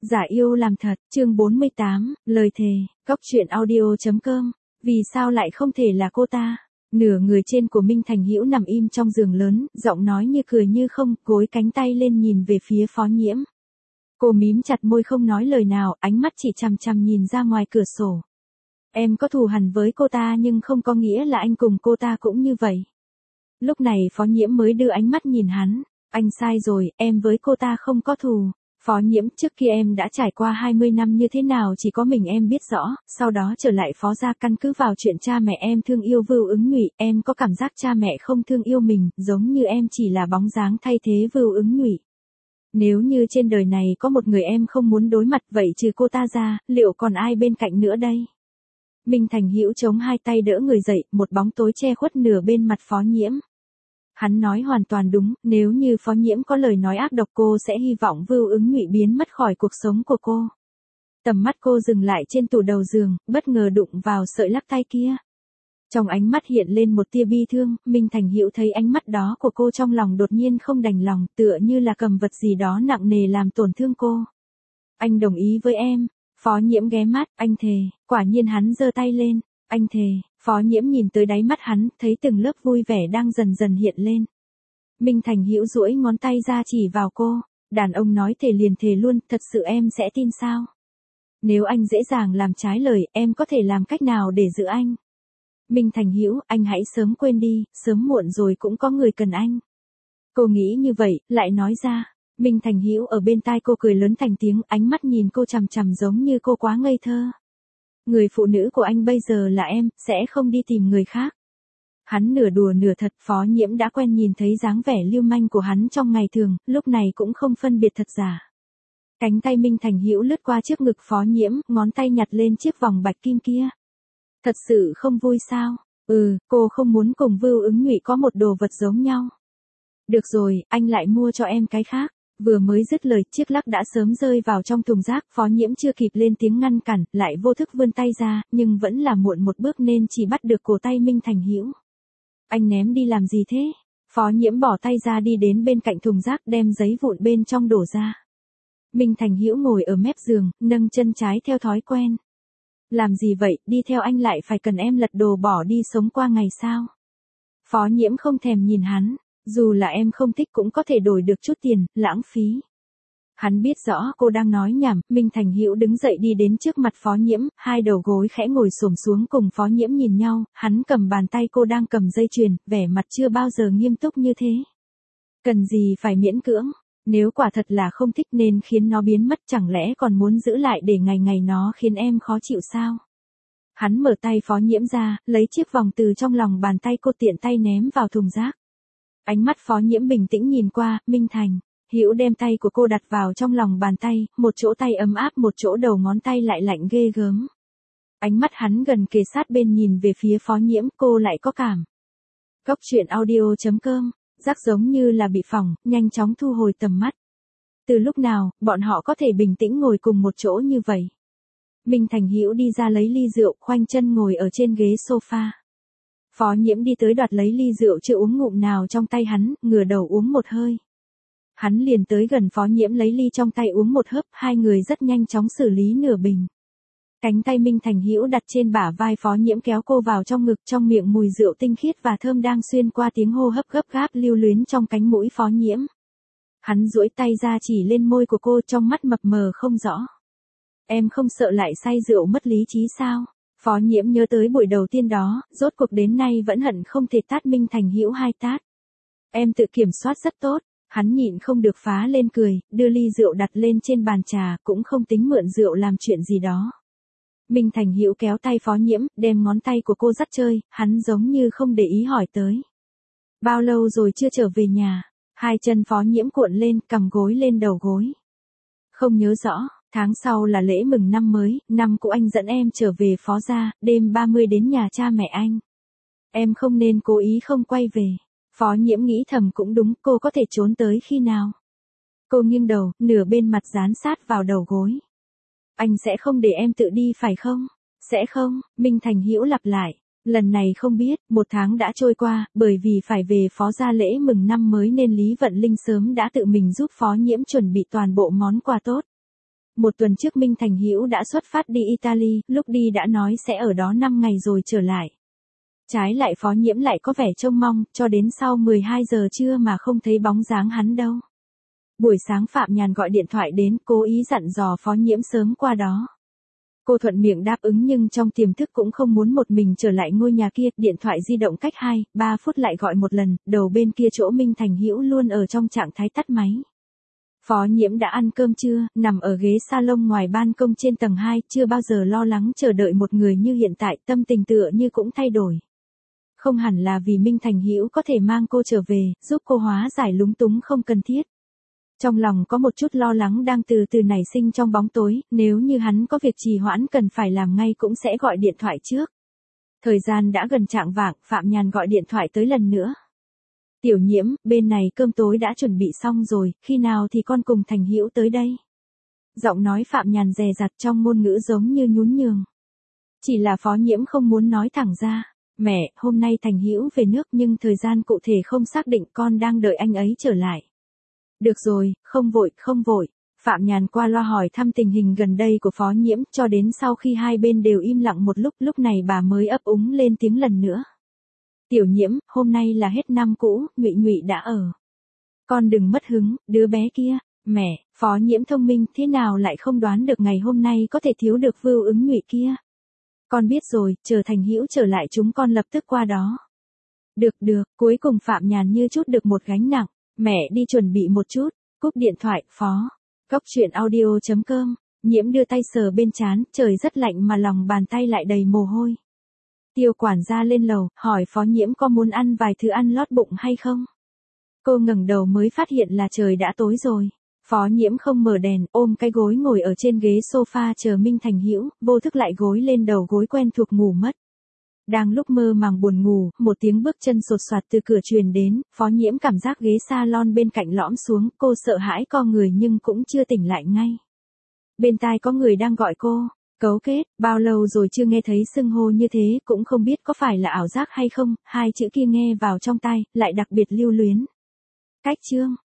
Giả yêu làm thật, chương 48, lời thề, Cóc truyện audio.com, vì sao lại không thể là cô ta? Nửa người trên của Minh Thành Hữu nằm im trong giường lớn, giọng nói như cười như không, gối cánh tay lên nhìn về phía Phó Nhiễm. Cô mím chặt môi không nói lời nào, ánh mắt chỉ chằm chằm nhìn ra ngoài cửa sổ. Em có thù hằn với cô ta nhưng không có nghĩa là anh cùng cô ta cũng như vậy. Lúc này Phó Nhiễm mới đưa ánh mắt nhìn hắn, anh sai rồi, em với cô ta không có thù. Phó Nhiễm, trước kia em đã trải qua 20 năm như thế nào chỉ có mình em biết rõ, sau đó trở lại Phó gia căn cứ vào chuyện cha mẹ em thương yêu Vưu Ứng Nhụy, em có cảm giác cha mẹ không thương yêu mình, giống như em chỉ là bóng dáng thay thế Vưu Ứng Nhụy. Nếu như trên đời này có một người em không muốn đối mặt vậy trừ cô ta ra, liệu còn ai bên cạnh nữa đây? Minh Thành Hữu chống hai tay đỡ người dậy, một bóng tối che khuất nửa bên mặt Phó Nhiễm. Hắn nói hoàn toàn đúng, nếu như Phó Nhiễm có lời nói ác độc cô sẽ hy vọng Vưu Ứng Nhụy biến mất khỏi cuộc sống của cô. Tầm mắt cô dừng lại trên tủ đầu giường, bất ngờ đụng vào sợi lắc tay kia. Trong ánh mắt hiện lên một tia bi thương, Minh Thành Hữu thấy ánh mắt đó của cô trong lòng đột nhiên không đành lòng, tựa như là cầm vật gì đó nặng nề làm tổn thương cô. Anh đồng ý với em. Phó Nhiễm ghé mắt, anh thề, quả nhiên hắn giơ tay lên, anh thề. Phó Nhiễm nhìn tới đáy mắt hắn, thấy từng lớp vui vẻ đang dần dần hiện lên. Minh Thành Hữu duỗi ngón tay ra chỉ vào cô, đàn ông nói thề liền thề luôn, thật sự em sẽ tin sao? Nếu anh dễ dàng làm trái lời, em có thể làm cách nào để giữ anh? Minh Thành Hữu, anh hãy sớm quên đi, sớm muộn rồi cũng có người cần anh. Cô nghĩ như vậy, lại nói ra. Minh Thành Hữu ở bên tai cô cười lớn thành tiếng, ánh mắt nhìn cô chằm chằm giống như cô quá ngây thơ. Người phụ nữ của anh bây giờ là em, sẽ không đi tìm người khác. Hắn nửa đùa nửa thật, Phó Nhiễm đã quen nhìn thấy dáng vẻ lưu manh của hắn trong ngày thường, lúc này cũng không phân biệt thật giả. Cánh tay Minh Thành Hữu lướt qua trước ngực Phó Nhiễm, ngón tay nhặt lên chiếc vòng bạch kim kia. Thật sự không vui sao? Cô không muốn cùng Vưu Ứng Nhụy có một đồ vật giống nhau. Được rồi, anh lại mua cho em cái khác. Vừa mới dứt lời, chiếc lắc đã sớm rơi vào trong thùng rác, Phó Nhiễm chưa kịp lên tiếng ngăn cản, lại vô thức vươn tay ra, nhưng vẫn là muộn một bước nên chỉ bắt được cổ tay Minh Thành Hữu. Anh ném đi làm gì thế? Phó Nhiễm bỏ tay ra đi đến bên cạnh thùng rác đem giấy vụn bên trong đổ ra. Minh Thành Hữu ngồi ở mép giường, nâng chân trái theo thói quen. Làm gì vậy, đi theo anh lại phải cần em lật đồ bỏ đi sống qua ngày sao? Phó Nhiễm không thèm nhìn hắn. Dù là em không thích cũng có thể đổi được chút tiền, lãng phí. Hắn biết rõ cô đang nói nhảm, Minh Thành Hữu đứng dậy đi đến trước mặt Phó Nhiễm, hai đầu gối khẽ ngồi xổm xuống cùng Phó Nhiễm nhìn nhau, hắn cầm bàn tay cô đang cầm dây chuyền, vẻ mặt chưa bao giờ nghiêm túc như thế. Cần gì phải miễn cưỡng, nếu quả thật là không thích nên khiến nó biến mất, chẳng lẽ còn muốn giữ lại để ngày ngày nó khiến em khó chịu sao? Hắn mở tay Phó Nhiễm ra, lấy chiếc vòng từ trong lòng bàn tay cô tiện tay ném vào thùng rác. Ánh mắt Phó Nhiễm bình tĩnh nhìn qua, Minh Thành Hữu đem tay của cô đặt vào trong lòng bàn tay, một chỗ tay ấm áp một chỗ đầu ngón tay lại lạnh ghê gớm. Ánh mắt hắn gần kề sát bên nhìn về phía Phó Nhiễm, cô lại có cảm. Cóc truyện audio.com, giác giống như là bị phỏng, nhanh chóng thu hồi tầm mắt. Từ lúc nào, bọn họ có thể bình tĩnh ngồi cùng một chỗ như vậy? Minh Thành Hữu đi ra lấy ly rượu, khoanh chân ngồi ở trên ghế sofa. Phó Nhiễm đi tới đoạt lấy ly rượu chưa uống ngụm nào trong tay hắn, ngửa đầu uống một hơi. Hắn liền tới gần Phó Nhiễm lấy ly trong tay uống một hớp, hai người rất nhanh chóng xử lý nửa bình. Cánh tay Minh Thành Hữu đặt trên bả vai Phó Nhiễm kéo cô vào trong ngực, trong miệng mùi rượu tinh khiết và thơm đang xuyên qua tiếng hô hấp gấp gáp lưu luyến trong cánh mũi Phó Nhiễm. Hắn duỗi tay ra chỉ lên môi của cô, trong mắt mập mờ không rõ. Em không sợ lại say rượu mất lý trí sao? Phó Nhiễm nhớ tới buổi đầu tiên đó, rốt cuộc đến nay vẫn hận không thể tát Minh Thành Hữu hai tát. Em tự kiểm soát rất tốt, hắn nhịn không được phá lên cười, đưa ly rượu đặt lên trên bàn trà, cũng không tính mượn rượu làm chuyện gì đó. Minh Thành Hữu kéo tay Phó Nhiễm, đem ngón tay của cô dắt chơi, hắn giống như không để ý hỏi tới. Bao lâu rồi chưa trở về nhà? Hai chân Phó Nhiễm cuộn lên, cằm gối lên đầu gối. Không nhớ rõ. Tháng sau là lễ mừng năm mới, năm cũ anh dẫn em trở về Phó gia, đêm 30 đến nhà cha mẹ anh. Em không nên cố ý không quay về. Phó Nhiễm nghĩ thầm cũng đúng, cô có thể trốn tới khi nào? Cô nghiêng đầu, nửa bên mặt dán sát vào đầu gối. Anh sẽ không để em tự đi phải không? Sẽ không, Minh Thành Hữu lặp lại. Lần này không biết, một tháng đã trôi qua, bởi vì phải về Phó gia lễ mừng năm mới nên Lý Vận Linh sớm đã tự mình giúp Phó Nhiễm chuẩn bị toàn bộ món quà tốt. Một tuần trước Minh Thành Hữu đã xuất phát đi Italy, lúc đi đã nói sẽ ở đó 5 ngày rồi trở lại. Trái lại Phó Nhiễm lại có vẻ trông mong, cho đến sau 12 giờ trưa mà không thấy bóng dáng hắn đâu. Buổi sáng Phạm Nhàn gọi điện thoại đến, cố ý dặn dò Phó Nhiễm sớm qua đó. Cô thuận miệng đáp ứng nhưng trong tiềm thức cũng không muốn một mình trở lại ngôi nhà kia, điện thoại di động cách 2-3 phút lại gọi một lần, đầu bên kia chỗ Minh Thành Hữu luôn ở trong trạng thái tắt máy. Phó Nhiễm đã ăn cơm trưa, nằm ở ghế salon ngoài ban công trên tầng 2, chưa bao giờ lo lắng chờ đợi một người như hiện tại, tâm tình tựa như cũng thay đổi. Không hẳn là vì Minh Thành Hữu có thể mang cô trở về, giúp cô hóa giải lúng túng không cần thiết. Trong lòng có một chút lo lắng đang từ từ nảy sinh trong bóng tối, nếu như hắn có việc trì hoãn cần phải làm ngay cũng sẽ gọi điện thoại trước. Thời gian đã gần chạng vạng, Phạm Nhàn gọi điện thoại tới lần nữa. Tiểu Nhiễm, bên này cơm tối đã chuẩn bị xong rồi, khi nào thì con cùng Thành Hữu tới đây? Giọng nói Phạm Nhàn dè dặt trong ngôn ngữ giống như nhún nhường. Chỉ là Phó Nhiễm không muốn nói thẳng ra. Mẹ, hôm nay Thành Hữu về nước nhưng thời gian cụ thể không xác định, con đang đợi anh ấy trở lại. Được rồi, không vội. Phạm Nhàn qua loa hỏi thăm tình hình gần đây của Phó Nhiễm, cho đến sau khi hai bên đều im lặng một lúc này bà mới ấp úng lên tiếng lần nữa. Tiểu Nhiễm, hôm nay là hết năm cũ, Nhụy đã ở. Con đừng mất hứng, đứa bé kia. Mẹ, Phó Nhiễm thông minh thế nào lại không đoán được ngày hôm nay có thể thiếu được vưu ứng Nhụy kia. Con biết rồi, chờ Thành Hữu trở lại chúng con lập tức qua đó. Được, cuối cùng Phạm Nhàn như chút được một gánh nặng. Mẹ đi chuẩn bị một chút, cúp điện thoại, Phó. Góc truyện audio.com, Nhiễm đưa tay sờ bên trán, trời rất lạnh mà lòng bàn tay lại đầy mồ hôi. Tiêu quản gia lên lầu, hỏi Phó Nhiễm có muốn ăn vài thứ ăn lót bụng hay không? Cô ngẩng đầu mới phát hiện là trời đã tối rồi. Phó Nhiễm không mở đèn, ôm cái gối ngồi ở trên ghế sofa chờ Minh Thành Hữu, vô thức lại gối lên đầu gối quen thuộc ngủ mất. Đang lúc mơ màng buồn ngủ, một tiếng bước chân sột soạt từ cửa truyền đến, Phó Nhiễm cảm giác ghế salon bên cạnh lõm xuống, cô sợ hãi co người nhưng cũng chưa tỉnh lại ngay. Bên tai có người đang gọi cô, Cấu Kết, bao lâu rồi chưa nghe thấy xưng hô như thế, cũng không biết có phải là ảo giác hay không, hai chữ kia nghe vào trong tai, lại đặc biệt lưu luyến. Cách chương